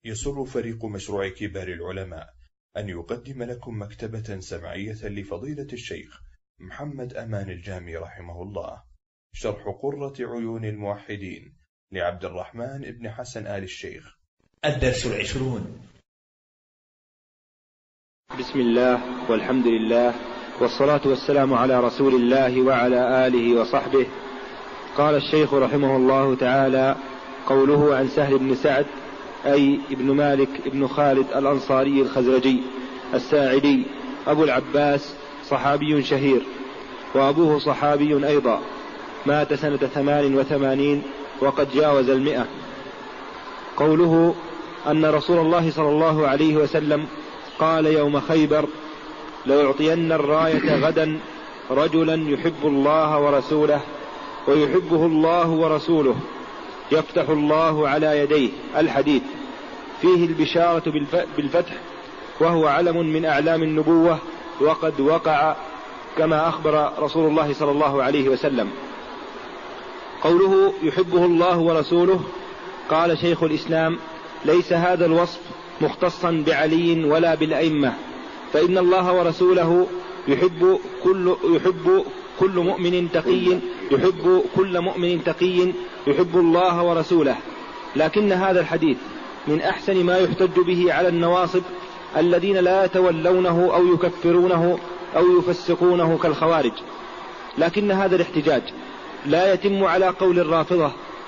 يسر فريق مشروع كبار العلماء أن يقدم لكم مكتبة سمعية لفضيلة الشيخ محمد أمان الجامي رحمه الله، شرح قرة عيون الموحدين لعبد الرحمن بن حسن آل الشيخ. الدرس 20. بسم الله والحمد لله والصلاة والسلام على رسول الله وعلى آله وصحبه. قال الشيخ رحمه الله تعالى: قوله عن سهل بن سعد أي ابن مالك ابن خالد الأنصاري الخزرجي الساعدي أبو العباس، صحابي شهير، وأبوه صحابي أيضا، مات سنة 88 وقد جاوز 100. قوله أن رسول الله صلى الله عليه وسلم قال يوم خيبر: لأعطين الراية غدا رجلا يحب الله ورسوله ويحبه الله ورسوله يفتح الله على يديه. الحديث فيه البشارة بالفتح، وهو علم من أعلام النبوة، وقد وقع كما أخبر رسول الله صلى الله عليه وسلم. قوله يحبه الله ورسوله، قال شيخ الإسلام: ليس هذا الوصف مختصا بعلي ولا بالأئمة، فإن الله ورسوله يحب كل مؤمن تقي يحب الله ورسوله. لكن هذا الحديث من أحسن ما يحتج به على النواصب الذين لا يتولونه أو يكفرونه أو يفسقونه كالخوارج. لكن هذا الاحتجاج لا يتم على قول الرافضة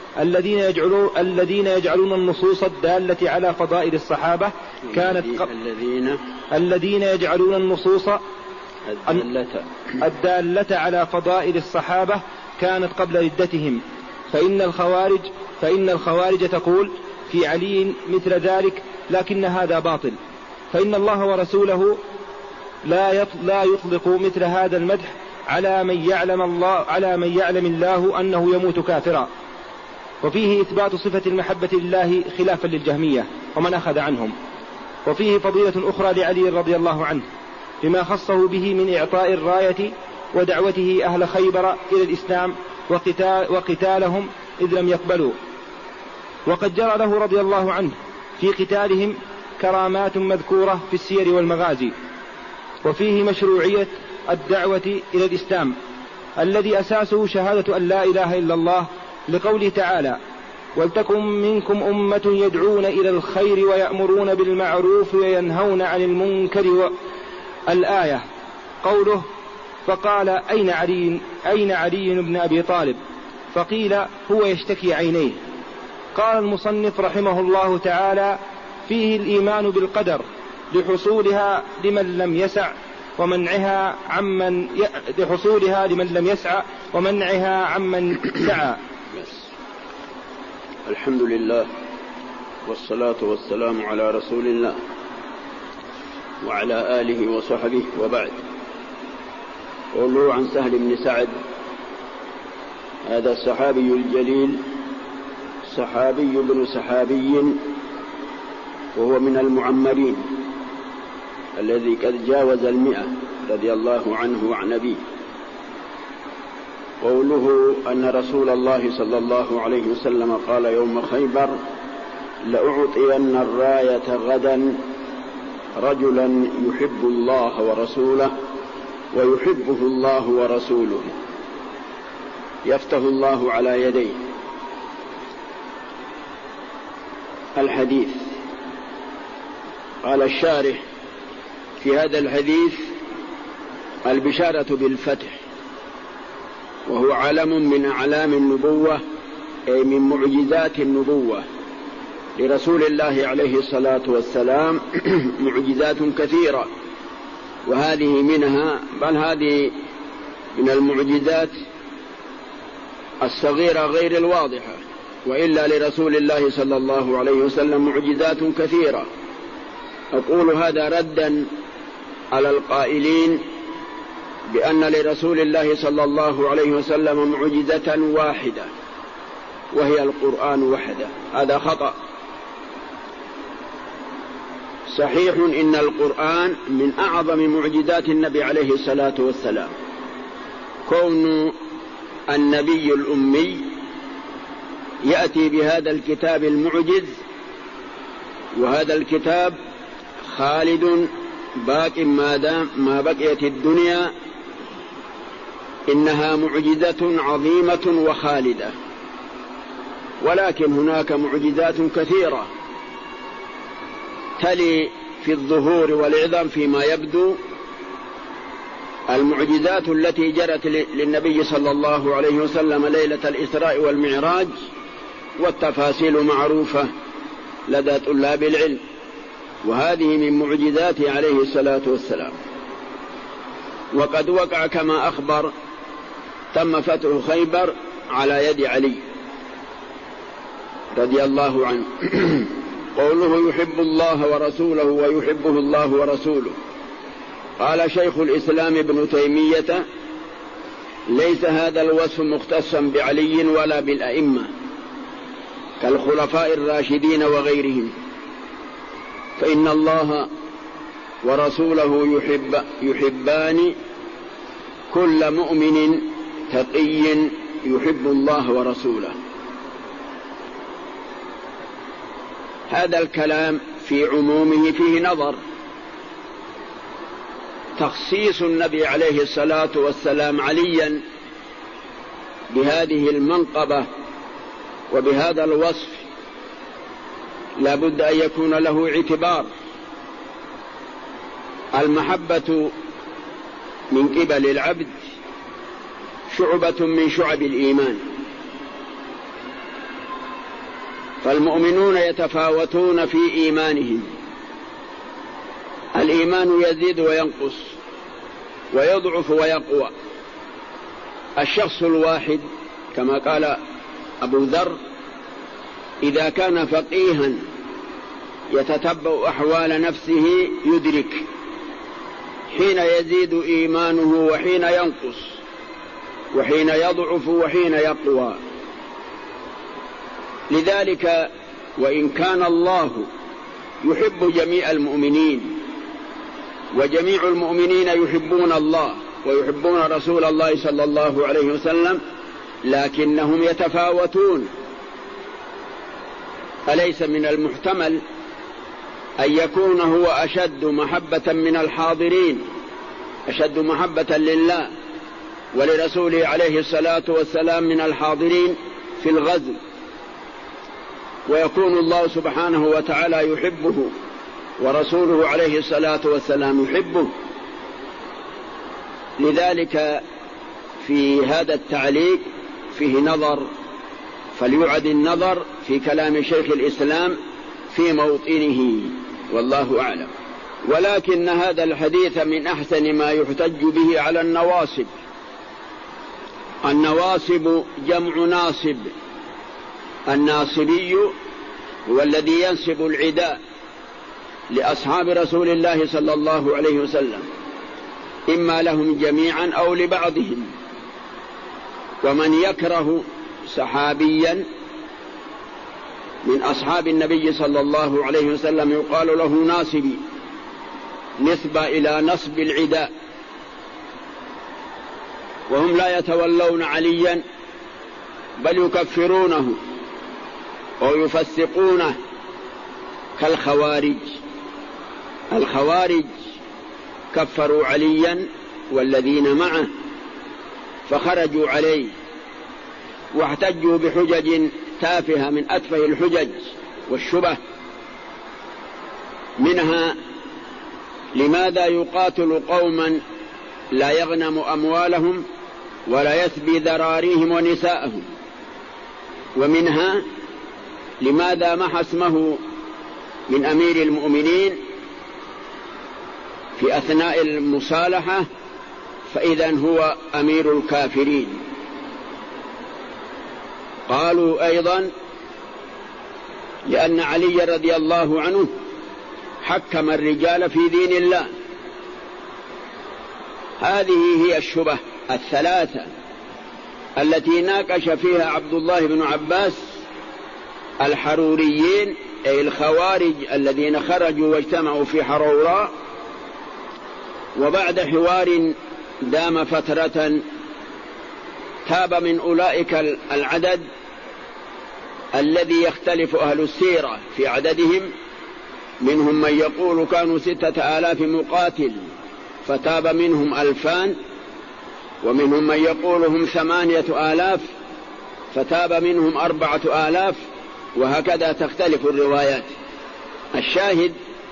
الذين يجعلون النصوص الدالة على فضائل الصحابة الذين يجعلون النصوص الدالة على فضائل الصحابة كانت قبل ردتهم، فإن الخوارج تقول في علي مثل ذلك، لكن هذا باطل، فإن الله ورسوله لا يطلق مثل هذا المدح على من يعلم الله أنه يموت كافرا. وفيه إثبات صفة المحبة لله خلافا للجهمية ومن أخذ عنهم. وفيه فضيلة أخرى لعلي رضي الله عنه بما خصه به من إعطاء الراية ودعوته أهل خيبر إلى الإسلام وقتالهم إذ لم يقبلوا، وقد جرى له رضي الله عنه في قتالهم كرامات مذكورة في السير والمغازي. وفيه مشروعية الدعوة إلى الإسلام الذي أساسه شهادة أن لا إله إلا الله، لقوله تعالى: ولتكن منكم أمة يدعون إلى الخير ويأمرون بالمعروف وينهون عن المنكر. الآية. قوله: فقال أين علي بن أبي طالب؟ فقيل: هو يشتكي عينيه. قال المصنف رحمه الله تعالى: فيه الإيمان بالقدر لحصولها لمن لم يسع ومنعها عمن سعى. الحمد لله والصلاة والسلام على رسول الله وعلى آله وصحبه، وبعد. قوله عن سهل بن سعد، هذا الصحابي الجليل، صحابي بن صحابي، وهو من المعمرين الذي قد جاوز 100 رضي الله عنه وعن أبيه. قوله أن رسول الله صلى الله عليه وسلم قال يوم خيبر: لأعطين الراية غدا رجلا يحب الله ورسوله ويحبه الله ورسوله يفتح الله على يديه. الحديث. قال الشارح في هذا الحديث: البشارة بالفتح، وهو علم من أعلام النبوة، أي من معجزات النبوة لرسول الله عليه الصلاة والسلام. معجزات كثيرة، وهذه منها، بل هذه من المعجزات الصغيرة غير الواضحة، وإلا لرسول الله صلى الله عليه وسلم معجزات كثيرة. أقول هذا ردا على القائلين بأن لرسول الله صلى الله عليه وسلم معجزة واحدة وهي القرآن وحده. هذا خطأ. صحيح إن القرآن من أعظم معجزات النبي عليه الصلاة والسلام، كون النبي الأمي يأتي بهذا الكتاب المعجز وهذا الكتاب خالد باق ما بقيت الدنيا، إنها معجزة عظيمة وخالدة. ولكن هناك معجزات كثيرة تلي في الظهور والعظم فيما يبدو المعجزات التي جرت للنبي صلى الله عليه وسلم ليلة الإسراء والمعراج، والتفاصيل معروفة لدى طلاب العلم، وهذه من معجزاته عليه الصلاة والسلام. وقد وقع كما أخبر، تم فتح خيبر على يد علي رضي الله عنه. قوله يحب الله ورسوله ويحبه الله ورسوله، قال شيخ الإسلام ابن تيمية: ليس هذا الوصف مختصا بعلي ولا بالأئمة كالخلفاء الراشدين وغيرهم، فإن الله ورسوله يحبان كل مؤمن تقي يحب الله ورسوله. هذا الكلام في عمومه فيه نظر. تخصيص النبي عليه الصلاة والسلام عليا بهذه المنقبة وبهذا الوصف لا بد أن يكون له اعتبار. المحبة من قبل العبد شعبة من شعب الإيمان، فالمؤمنون يتفاوتون في إيمانهم، الإيمان يزيد وينقص ويضعف ويقوى. الشخص الواحد كما قال أبو ذر: إذا كان فقيها يتتبع أحوال نفسه يدرك حين يزيد إيمانه وحين ينقص، وحين يضعف وحين يقوى. لذلك وإن كان الله يحب جميع المؤمنين، وجميع المؤمنين يحبون الله ويحبون رسول الله صلى الله عليه وسلم، لكنهم يتفاوتون. أليس من المحتمل أن يكون هو أشد محبة من الحاضرين، أشد محبة لله ولرسوله عليه الصلاة والسلام من الحاضرين في الغزو، ويكون الله سبحانه وتعالى يحبه ورسوله عليه الصلاة والسلام يحبه؟ لذلك في هذا التعليق فيه نظر، فليعد النظر في كلام شيخ الإسلام في موطنه، والله أعلم. ولكن هذا الحديث من أحسن ما يحتج به على النواصب. النواصب جمع ناصب، الناصبي هو الذي ينسب العداء لأصحاب رسول الله صلى الله عليه وسلم، إما لهم جميعا أو لبعضهم. ومن يكره صحابيا من أصحاب النبي صلى الله عليه وسلم يقال له ناصبي، نسبة إلى نصب العداء. وهم لا يتولون عليا بل يكفرونه أو يفسقونه كالخوارج. الخوارج كفروا عليا والذين معه فخرجوا عليه واحتجوا بحجج تافهة من أتفه الحجج والشبه، منها: لماذا يقاتل قوما لا يغنم أموالهم ولا يسبي ذراريهم ونساءهم؟ ومنها: لماذا محى اسمه من أمير المؤمنين في أثناء المصالحة فإذا هو أمير الكافرين؟ قالوا أيضا: لأن علي رضي الله عنه حكم الرجال في دين الله. هذه هي الشبه الثلاثة التي ناقش فيها عبد الله بن عباس الحروريين، أي الخوارج الذين خرجوا واجتمعوا في حروراء، وبعد حوار دام فترة تاب من أولئك العدد الذي يختلف أهل السيرة في عددهم، منهم من يقول كانوا 6000 مقاتل فتاب منهم 2000، ومنهم من يقول هم 8000 فتاب منهم 4000، وهكذا تختلف الروايات. الشاهد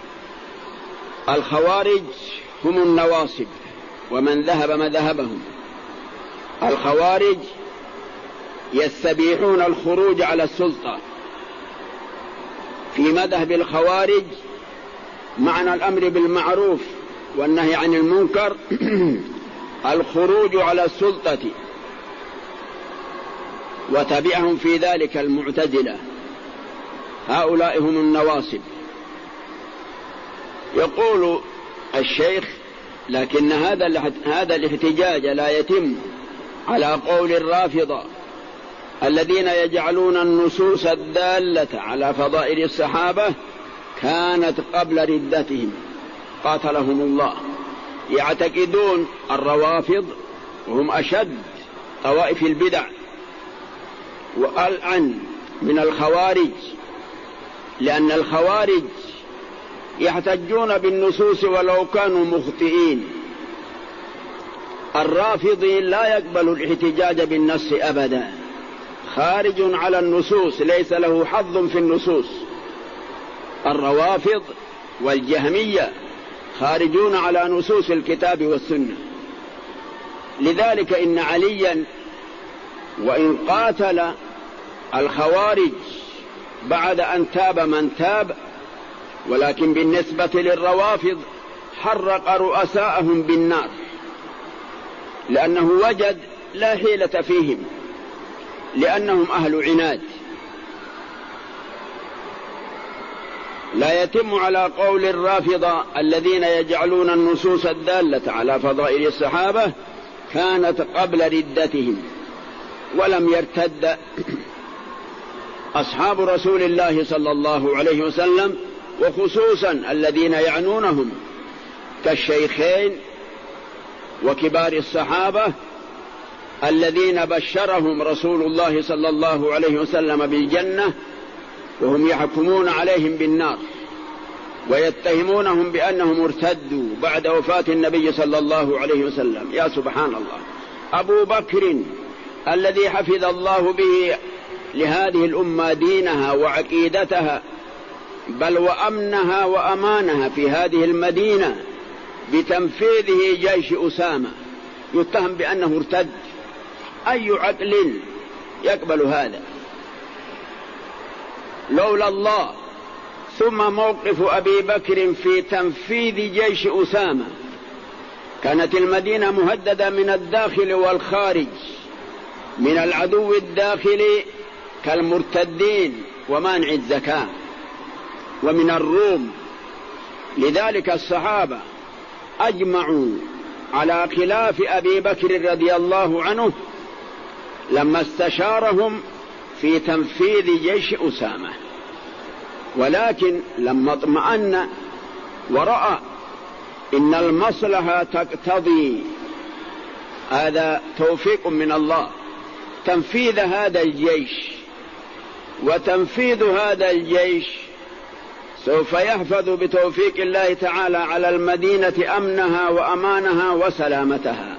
الخوارج هم النواصب ومن ذهب مذهبهم. الخوارج يستبيحون الخروج على السلطة. في مذهب الخوارج معنى الأمر بالمعروف والنهي عن المنكر الخروج على السلطة، وتبعهم في ذلك المعتزلة، هؤلاء هم النواصب. يقول الشيخ: لكن هذا الاحتجاج لا يتم على قول الرافضة الذين يجعلون النصوص الدالة على فضائل الصحابة كانت قبل ردتهم قاتلهم الله. يعتقدون الروافض وهم أشد طوائف البدع وألعن من الخوارج، لأن الخوارج يحتجون بالنصوص ولو كانوا مخطئين. الرافضي لا يقبل الاحتجاج بالنص أبدا، خارج على النصوص، ليس له حظ في النصوص. الروافض والجهمية خارجون على نصوص الكتاب والسنة. لذلك إن عليا وإن قاتل الخوارج بعد أن تاب من تاب، ولكن بالنسبة للروافض حرق رؤساءهم بالنار، لأنه وجد لا حيلة فيهم، لأنهم أهل عناد. لا يتم على قول الرافضة الذين يجعلون النصوص الدالة على فضائل الصحابة كانت قبل ردتهم، ولم يرتد أصحاب رسول الله صلى الله عليه وسلم، وخصوصا الذين يعنونهم كالشيخين وكبار الصحابة الذين بشرهم رسول الله صلى الله عليه وسلم بالجنة، وهم يحكمون عليهم بالنار ويتهمونهم بأنهم ارتدوا بعد وفاة النبي صلى الله عليه وسلم. يا سبحان الله! أبو بكر الذي حفظ الله به لهذه الأمة دينها وعقيدتها، بل وأمنها وأمانها في هذه المدينة بتنفيذه جيش أسامة، يتهم بأنه ارتد. أي عقل يقبل هذا؟ لولا الله ثم موقف أبي بكر في تنفيذ جيش أسامة كانت المدينة مهددة من الداخل والخارج، من العدو الداخلي كالمرتدين ومانع الزكاة، ومن الروم. لذلك الصحابة أجمعوا على خلاف أبي بكر رضي الله عنه لما استشارهم في تنفيذ جيش أسامة، ولكن لما اطمأن ورأى إن المصلحة تقتضي، هذا توفيق من الله، تنفيذ هذا الجيش، وتنفيذ هذا الجيش سوف يحفظ بتوفيق الله تعالى على المدينة أمنها وأمانها وسلامتها.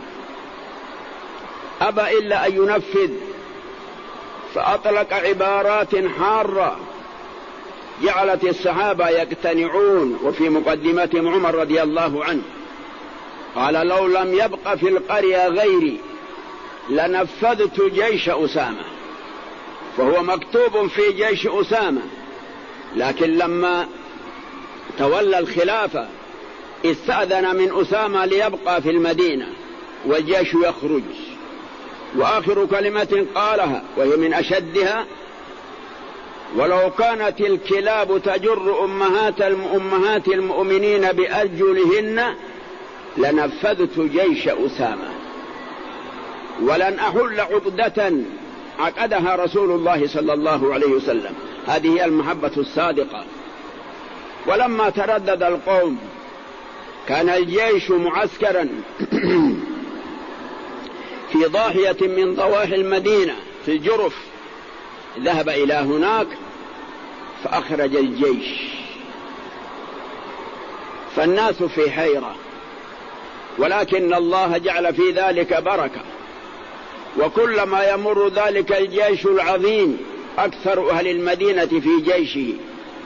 أبى إلا أن ينفذ، فأطلق عبارات حارة جعلت الصحابة يقتنعون، وفي مقدمتهم عمر رضي الله عنه قال: لو لم يبق في القرية غيري لنفذت جيش أسامة. فهو مكتوب في جيش أسامة، لكن لما تولى الخلافة استأذن من أسامة ليبقى في المدينة والجيش يخرج. وآخر كلمة قالها وهي من أشدها: ولو كانت الكلاب تجر أمهات المؤمنين بأرجلهن لنفذت جيش أسامة، ولن أحل عقدة عقدها رسول الله صلى الله عليه وسلم. هذه هي المحبة الصادقة. ولما تردد القوم كان الجيش معسكرا في ضاحية من ضواحي المدينة في الجرف، ذهب إلى هناك فأخرج الجيش فالناس في حيرة، ولكن الله جعل في ذلك بركة. وكلما يمر ذلك الجيش العظيم أكثر أهل المدينة في جيشه.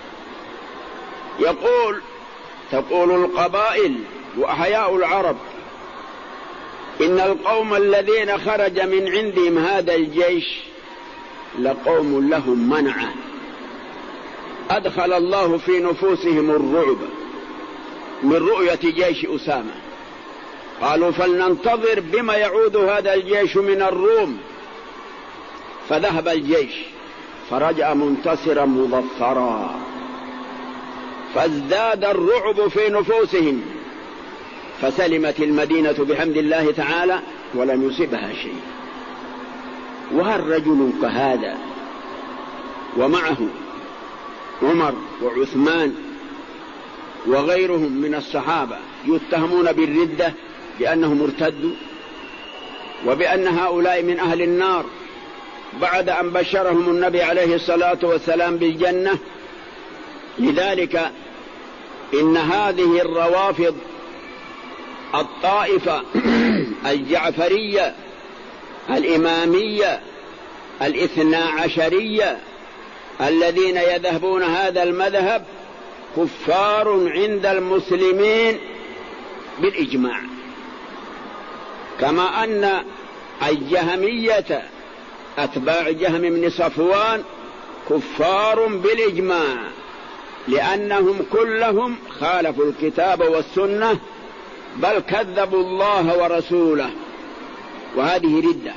تقول القبائل وأحياء العرب إن القوم الذين خرج من عندهم هذا الجيش لقوم لهم منعة، أدخل الله في نفوسهم الرعب من رؤية جيش أسامة. قالوا فلننتظر بما يعود هذا الجيش من الروم. فذهب الجيش فرجع منتصرا مظفرا، فازداد الرعب في نفوسهم، فسلمت المدينة بحمد الله تعالى ولم يصبها شيء. وهل رجل كهذا ومعه عمر وعثمان وغيرهم من الصحابة يتهمون بالردة بأنهم ارتدوا وبأن هؤلاء من أهل النار بعد أن بشرهم النبي عليه الصلاة والسلام بالجنة؟ لذلك إن هذه الروافض الطائفة الجعفرية الإمامية الاثنا عشرية الذين يذهبون هذا المذهب كفار عند المسلمين بالإجماع، كما أن الجهمية أتباع جهم بن صفوان كفار بالإجماع، لأنهم كلهم خالفوا الكتاب والسنة بل كذبوا الله ورسوله، وهذه ردة.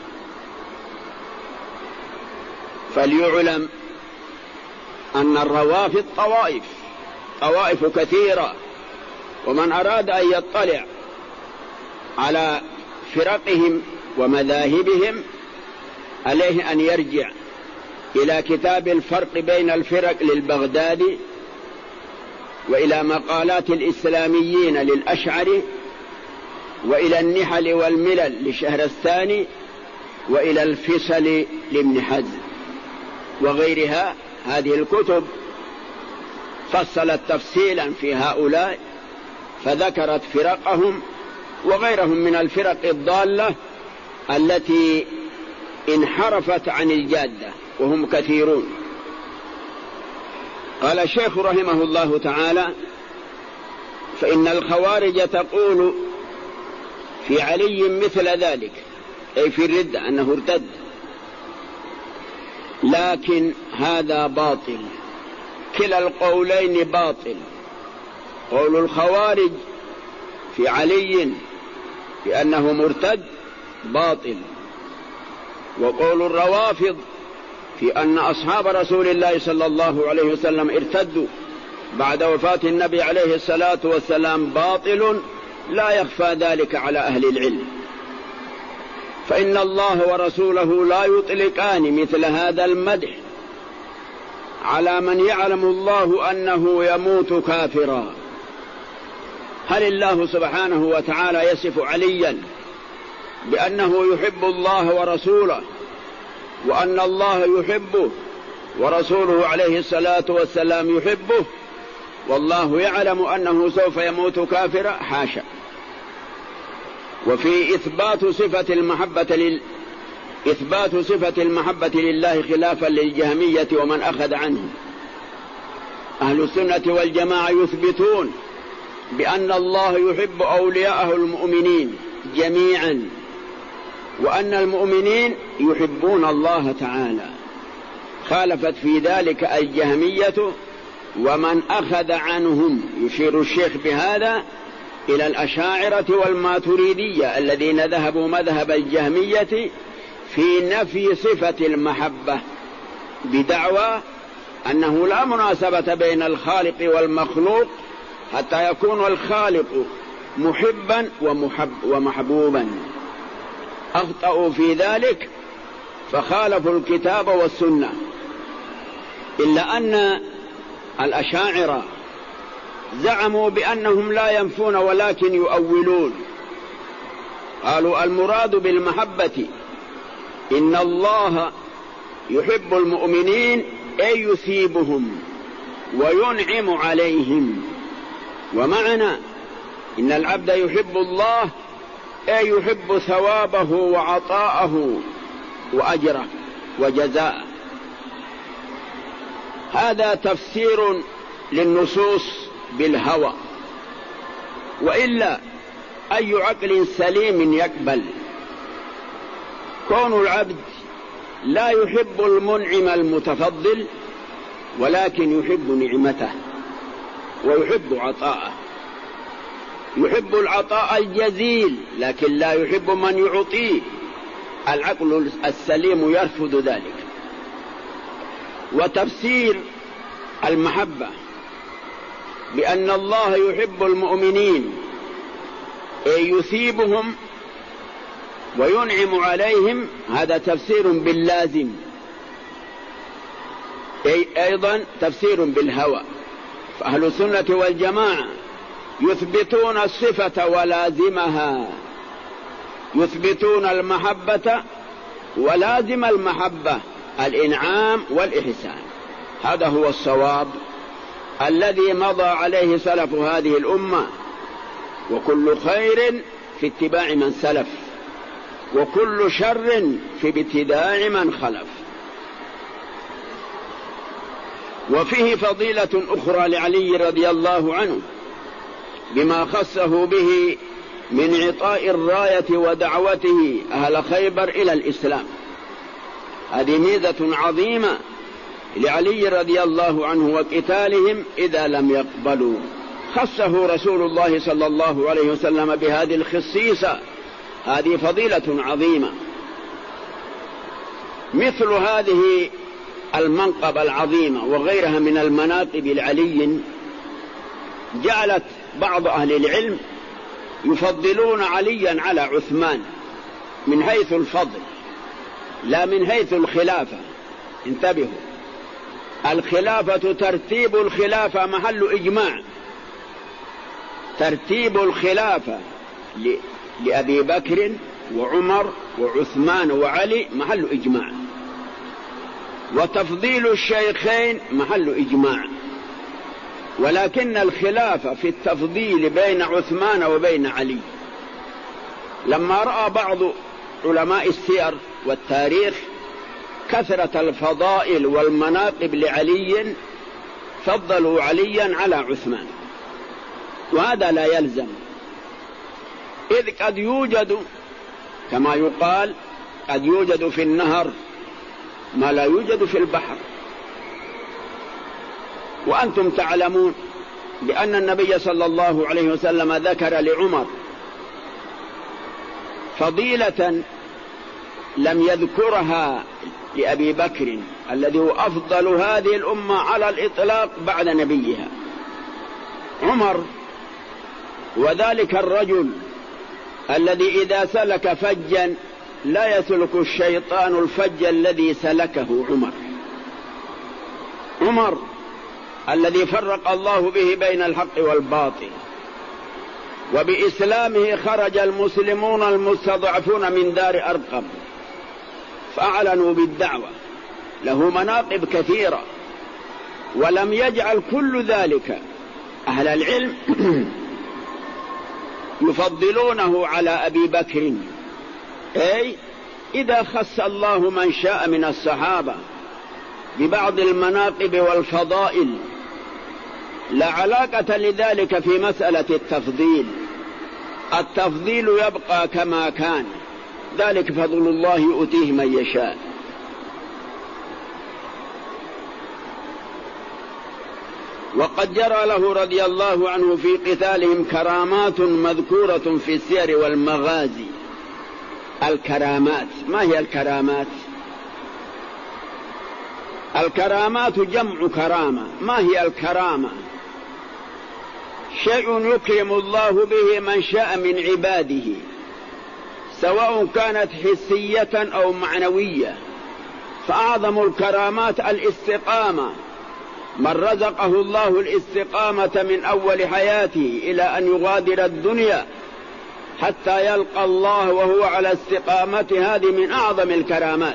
فليعلم أن الروافض طوائف كثيرة، ومن أراد أن يطلع على فرقهم ومذاهبهم عليه أن يرجع إلى كتاب الفرق بين الفرق للبغدادي، وإلى مقالات الإسلاميين للأشعري، وإلى النحل والملل لشهرستاني، وإلى الفصل لابن حزم وغيرها. هذه الكتب فصلت تفصيلا في هؤلاء، فذكرت فرقهم وغيرهم من الفرق الضالة التي انحرفت عن الجادة، وهم كثيرون. قال الشيخ رحمه الله تعالى: فإن الخوارج تقول في علي مثل ذلك، أي في الردة أنه ارتد، لكن هذا باطل، كلا القولين باطل. قول الخوارج في علي بأنه مرتد باطل، وقول الروافض في أن أصحاب رسول الله صلى الله عليه وسلم ارتدوا بعد وفاة النبي عليه الصلاة والسلام باطل، لا يخفى ذلك على أهل العلم. فإن الله ورسوله لا يطلقان مثل هذا المدح على من يعلم الله أنه يموت كافرا. هل الله سبحانه وتعالى يصف عليا بأنه يحب الله ورسوله، وأن الله يحبه ورسوله عليه الصلاة والسلام يحبه، والله يعلم أنه سوف يموت كافرا؟ حاشا. وفي إثبات صفة المحبة لله خلافا للجهمية ومن أخذ عنه، أهل السنة والجماعة يثبتون بأن الله يحب أولياءه المؤمنين جميعا، وأن المؤمنين يحبون الله تعالى. خالفت في ذلك الجهمية ومن أخذ عنهم. يشير الشيخ بهذا إلى الأشاعرة والماتريدية الذين ذهبوا مذهب الجهمية في نفي صفة المحبة، بدعوى أنه لا مناسبة بين الخالق والمخلوق حتى يكون الخالق محبا ومحبوبا. أخطأوا في ذلك فخالفوا الكتاب والسنة. إلا أن الأشاعرة زعموا بأنهم لا ينفون ولكن يؤولون. قالوا المراد بالمحبة إن الله يحب المؤمنين أي يثيبهم وينعم عليهم، ومعنى إن العبد يحب الله أي يحب ثوابه وعطاءه وأجره وجزاءه. هذا تفسير للنصوص بالهوى، وإلا أي عقل سليم يقبل كون العبد لا يحب المنعم المتفضل، ولكن يحب نعمته ويحب عطاءه، يحب العطاء الجزيل لكن لا يحب من يعطيه. العقل السليم يرفض ذلك. وتفسير المحبة بأن الله يحب المؤمنين أي يثيبهم وينعم عليهم، هذا تفسير باللازم، أي أيضا تفسير بالهوى. فأهل السنة والجماعة يثبتون الصفة ولازمها، يثبتون المحبة ولازم المحبة الإنعام والإحسان. هذا هو الصواب الذي مضى عليه سلف هذه الأمة، وكل خير في اتباع من سلف، وكل شر في ابتداع من خلف. وفيه فضيلة أخرى لعلي رضي الله عنه بما خصه به من عطاء الراية ودعوته أهل خيبر إلى الإسلام. هذه ميزة عظيمة لعلي رضي الله عنه وقتالهم إذا لم يقبلوا. خصه رسول الله صلى الله عليه وسلم بهذه الخصيصة، هذه فضيلة عظيمة. مثل هذه المنقبة العظيمة وغيرها من المناقب العلي جعلت بعض أهل العلم يفضلون عليا على عثمان من حيث الفضل لا من حيث الخلافة. انتبهوا، الخلافة ترتيب الخلافة محل إجماع، ترتيب الخلافة لأبي بكر وعمر وعثمان وعلي محل إجماع، وتفضيل الشيخين محل إجماع. ولكن الخلافة في التفضيل بين عثمان وبين علي، لما رأى بعض علماء السير والتاريخ كثرة الفضائل والمناقب لعلي فضلوا عليا على عثمان، وهذا لا يلزم، إذ قد يوجد كما يقال قد يوجد في النهر ما لا يوجد في البحر. وأنتم تعلمون بأن النبي صلى الله عليه وسلم ذكر لعمر فضيلة لم يذكرها لأبي بكر الذي هو أفضل هذه الأمة على الإطلاق بعد نبيها. عمر وذلك الرجل الذي إذا سلك فجا لا يسلك الشيطان الفج الذي سلكه عمر. عمر الذي فرق الله به بين الحق والباطل، وبإسلامه خرج المسلمون المستضعفون من دار أرقم فأعلنوا بالدعوة، له مناقب كثيرة، ولم يجعل كل ذلك أهل العلم يفضلونه على أبي بكر. أي إذا خص الله من شاء من الصحابة ببعض المناقب والفضائل لا علاقة لذلك في مسألة التفضيل، التفضيل يبقى كما كان، ذلك فضل الله يؤتيه من يشاء. وقد جرى له رضي الله عنه في قتالهم كرامات مذكورة في السير والمغازي. الكرامات، ما هي الكرامات؟ الكرامات جمع كرامة. ما هي الكرامة؟ شيء يكرم الله به من شاء من عباده، سواء كانت حسية أو معنوية. فأعظم الكرامات الاستقامة، من رزقه الله الاستقامة من أول حياته إلى أن يغادر الدنيا حتى يلقى الله وهو على استقامة، هذه من أعظم الكرامات.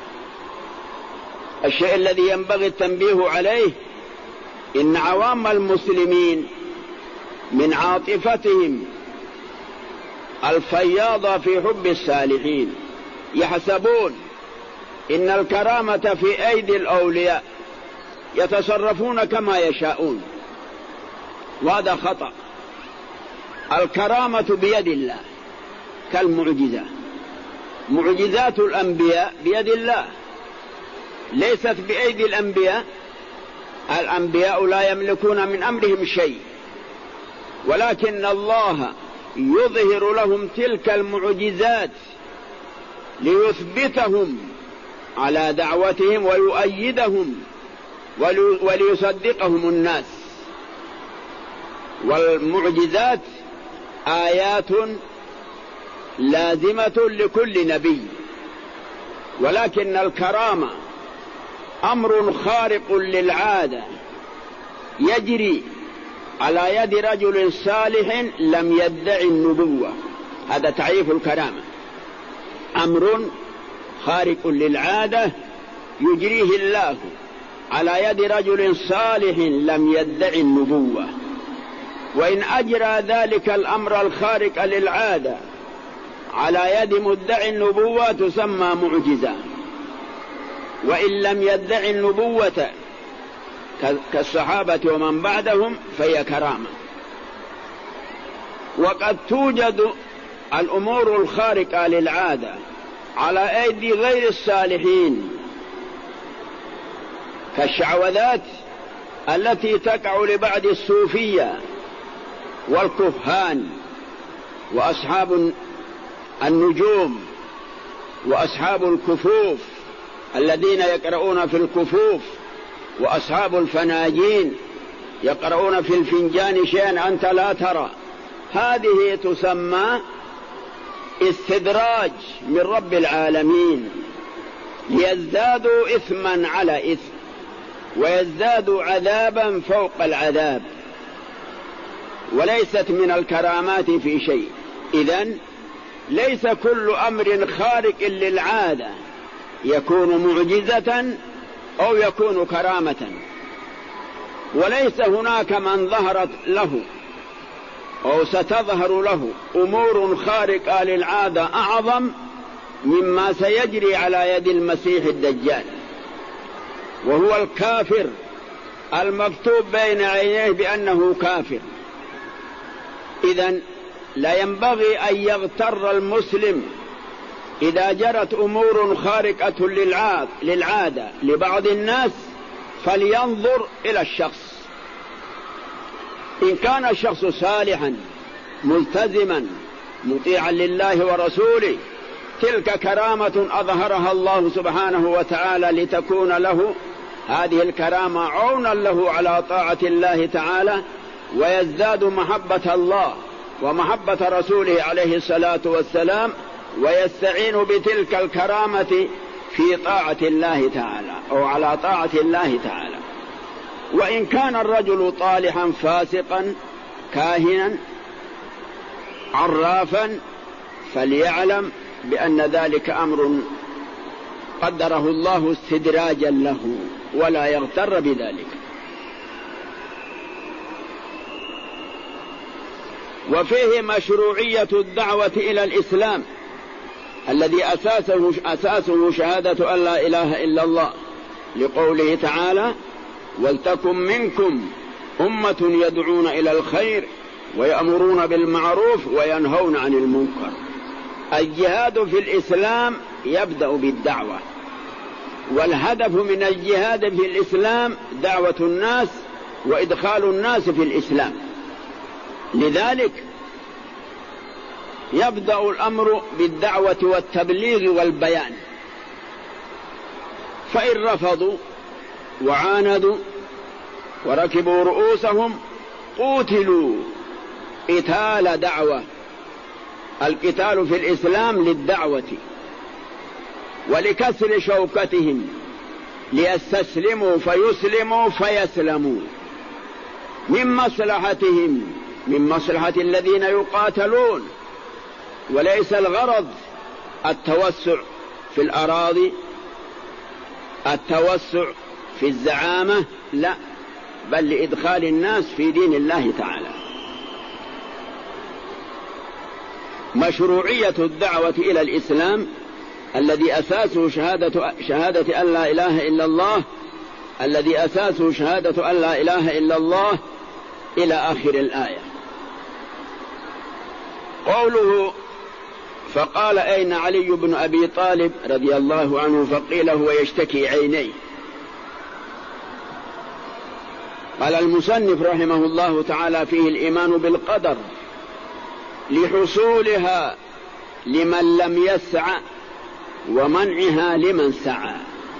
الشيء الذي ينبغي التنبيه عليه إن عوام المسلمين من عاطفتهم الفياضة في حب الصالحين يحسبون إن الكرامة في أيدي الأولياء يتصرفون كما يشاءون، وهذا خطأ. الكرامة بيد الله كالمعجزة، معجزات الأنبياء بيد الله ليست بأيدي الأنبياء. الأنبياء لا يملكون من أمرهم شيء، ولكن الله يظهر لهم تلك المعجزات ليثبتهم على دعوتهم ويؤيدهم وليصدقهم الناس. والمعجزات آيات لازمة لكل نبي، ولكن الكرامة أمر خارق للعادة يجري على يد رجل صالح لم يدعي النبوة. هذا تعريف الكرامة، أمر خارق للعادة يجريه الله على يد رجل صالح لم يدعي النبوة، وإن أجرى ذلك الأمر الخارق للعادة على يد مدعي النبوة تسمى معجزة، وإن لم يدعي النبوة كالصحابة ومن بعدهم فهي كرامة. وقد توجد الأمور الخارقة للعادة على أيدي غير الصالحين كالشعوذات التي تقع لبعض الصوفية والكهان وأصحاب النجوم وأصحاب الكفوف الذين يقرؤون في الكفوف، وأصحاب الفناجين يقرؤون في الفنجان شيئا أنت لا ترى. هذه تسمى استدراج من رب العالمين ليزدادوا إثما على إثم ويزدادوا عذابا فوق العذاب، وليست من الكرامات في شيء. إذن ليس كل أمر خارق للعادة يكون معجزة أو يكون كرامة، وليس هناك من ظهرت له أو ستظهر له أمور خارقة للعادة أعظم مما سيجري على يد المسيح الدجال، وهو الكافر المكتوب بين عينيه بأنه كافر. إذن لا ينبغي أن يغتر المسلم إذا جرت أمور خارقة للعادة لبعض الناس، فلينظر إلى الشخص. إن كان الشخص صالحا ملتزما مطيعا لله ورسوله تلك كرامة أظهرها الله سبحانه وتعالى لتكون له هذه الكرامة عونا له على طاعة الله تعالى، ويزداد محبة الله ومحبة رسوله عليه الصلاة والسلام، ويستعين بتلك الكرامة في طاعة الله تعالى أو على طاعة الله تعالى. وإن كان الرجل طالحا فاسقا كاهنا عرافا فليعلم بأن ذلك أمر قدره الله استدراجا له ولا يغتر بذلك. وفيه مشروعية الدعوة إلى الإسلام الذي أساسه شهادة أن لا إله إلا الله، لقوله تعالى: ولتكن منكم أمة يدعون إلى الخير ويأمرون بالمعروف وينهون عن المنكر. الجهاد في الإسلام يبدأ بالدعوة، والهدف من الجهاد في الإسلام دعوة الناس وإدخال الناس في الإسلام. لذلك يبدأ الأمر بالدعوة والتبليغ والبيان، فإن رفضوا وعاندوا وركبوا رؤوسهم قوتلوا قتال دعوة. القتال في الإسلام للدعوة ولكسر شوكتهم ليستسلموا فيسلموا فيسلموا، من مصلحتهم من مصلحة الذين يقاتلون، وليس الغرض التوسع في الأراضي التوسع في الزعامة، لا، بل لإدخال الناس في دين الله تعالى. مشروعية الدعوة إلى الإسلام الذي أساسه شهادة أن لا إله إلا الله، الذي أساسه شهادة أن لا إله إلا الله إلى آخر الآية. قوله فقال أين علي بن أبي طالب رضي الله عنه فقيل هو يشتكي عينيه. قال المصنف رحمه الله تعالى فيه الإيمان بالقدر لحصولها لمن لم يسع ومنعها لمن سعى.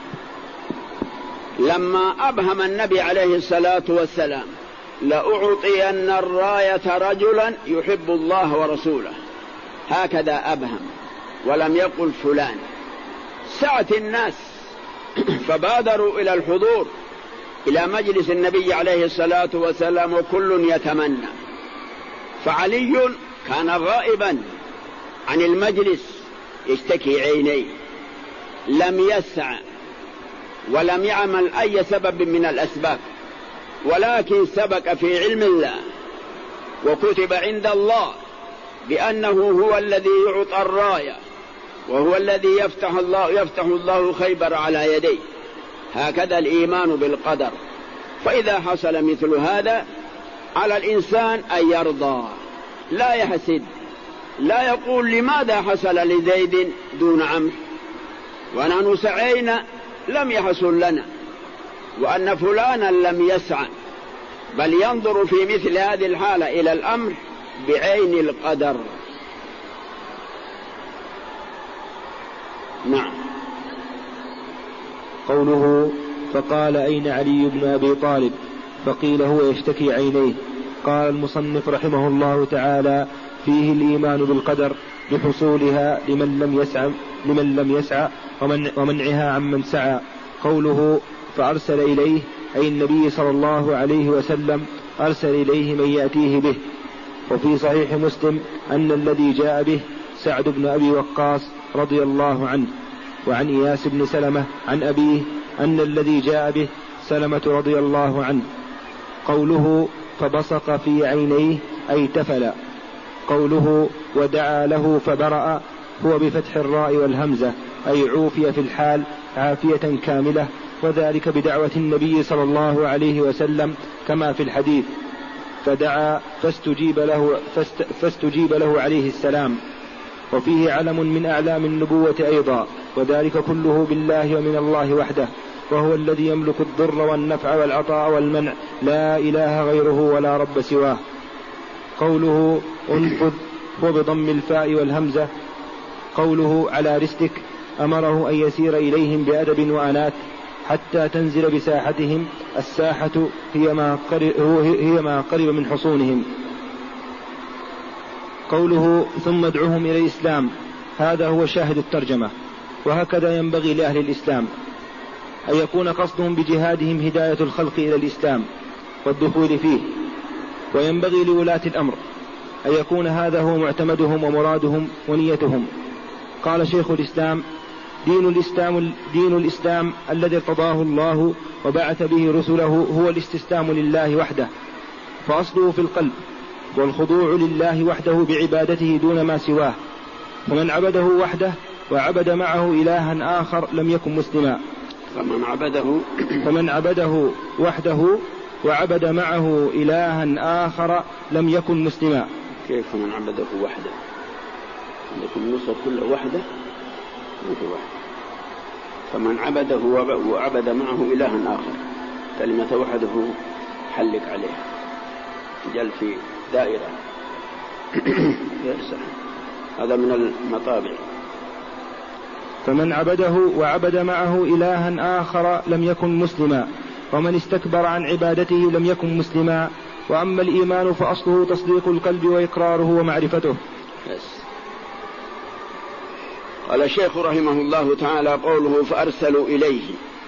لما أبهم النبي عليه الصلاة والسلام لأعطين الراية رجلا يحب الله ورسوله، هكذا أبهم ولم يقل فلان. سعت الناس فبادروا إلى الحضور إلى مجلس النبي عليه الصلاة والسلام وكل يتمنى. فعلي كان غائبا عن المجلس يشتكي عينيه، لم يسع ولم يعمل أي سبب من الأسباب، ولكن سبق في علم الله وكتب عند الله بأنه هو الذي يعطى الراية وهو الذي يفتح الله خيبر على يديه. هكذا الإيمان بالقدر. فإذا حصل مثل هذا على الإنسان أن يرضى، لا يحسد، لا يقول لماذا حصل لزيد دون عمرو ونحن سعينا لم يحصل لنا، وأن فلانا لم يسعى، بل ينظر في مثل هذه الحالة إلى الأمر بعين القدر. نعم. قوله فقال أين علي بن أبي طالب فقيل هو يشتكي عينيه. قال المصنف رحمه الله تعالى فيه الإيمان بالقدر لحصولها لمن لم يسعى ومنعها عمن سعى. قوله فأرسل إليه أي النبي صلى الله عليه وسلم أرسل إليه من يأتيه به. وفي صحيح مسلم أن الذي جاء به سعد بن أبي وقاص رضي الله عنه. وعن إياس بن سلمة عن أبيه أن الذي جاء به سلمة رضي الله عنه. قوله فبصق في عينيه أي تفل. قوله ودعا له فبرأ هو بفتح الراء والهمزة أي عوفي في الحال عافية كاملة، وذلك بدعوة النبي صلى الله عليه وسلم كما في الحديث فدعا فاستجيب له عليه السلام. وفيه علم من أعلام النبوة أيضا، وذلك كله بالله ومن الله وحده، وهو الذي يملك الضر والنفع والعطاء والمنع، لا إله غيره ولا رب سواه. قوله انفذ هو بضم الفاء والهمزة. قوله على رسلك أمره أن يسير إليهم بأدب وأنات حتى تنزل بساحتهم. الساحة هي ما قرب من حصونهم. قوله ثم ادعوهم إلى الإسلام، هذا هو شاهد الترجمة. وهكذا ينبغي لأهل الإسلام أن يكون قصدهم بجهادهم هداية الخلق إلى الإسلام والدخول فيه، وينبغي لولاة الأمر أن يكون هذا هو معتمدهم ومرادهم ونيتهم. قال شيخ الإسلام دين الإسلام الذي ارتضاه الله وبعث به رسله هو الاستسلام لله وحده، فأصله في القلب، والخضوع لله وحده بعبادته دون ما سواه. ومن عبده وحده وعبد معه إلها آخر لم يكن مسلما. فمن عبده وحده وعبد معه إلها آخر لم يكن مسلما. كيف من عبده وحده؟ لكن نصر كل وحده مثل وحده. فمن عبده وعبد معه إلها آخر، كلمة وحده حلق عليها جل في دائرة. هذا من المطابع. فمن عبده وعبد معه إلها آخر لم يكن مسلما، ومن استكبر عن عبادته لم يكن مسلما. وأما الإيمان فأصله تصديق القلب وإقراره ومعرفته. قال الشيخ رحمه الله تعالى قوله فأرسلوا إليه،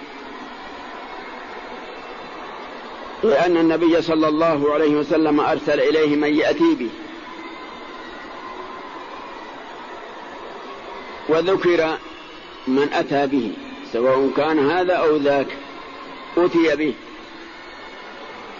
لأن النبي صلى الله عليه وسلم أرسل إليه من يأتي به، وذكر من أتى به سواء كان هذا أو ذاك أتي به.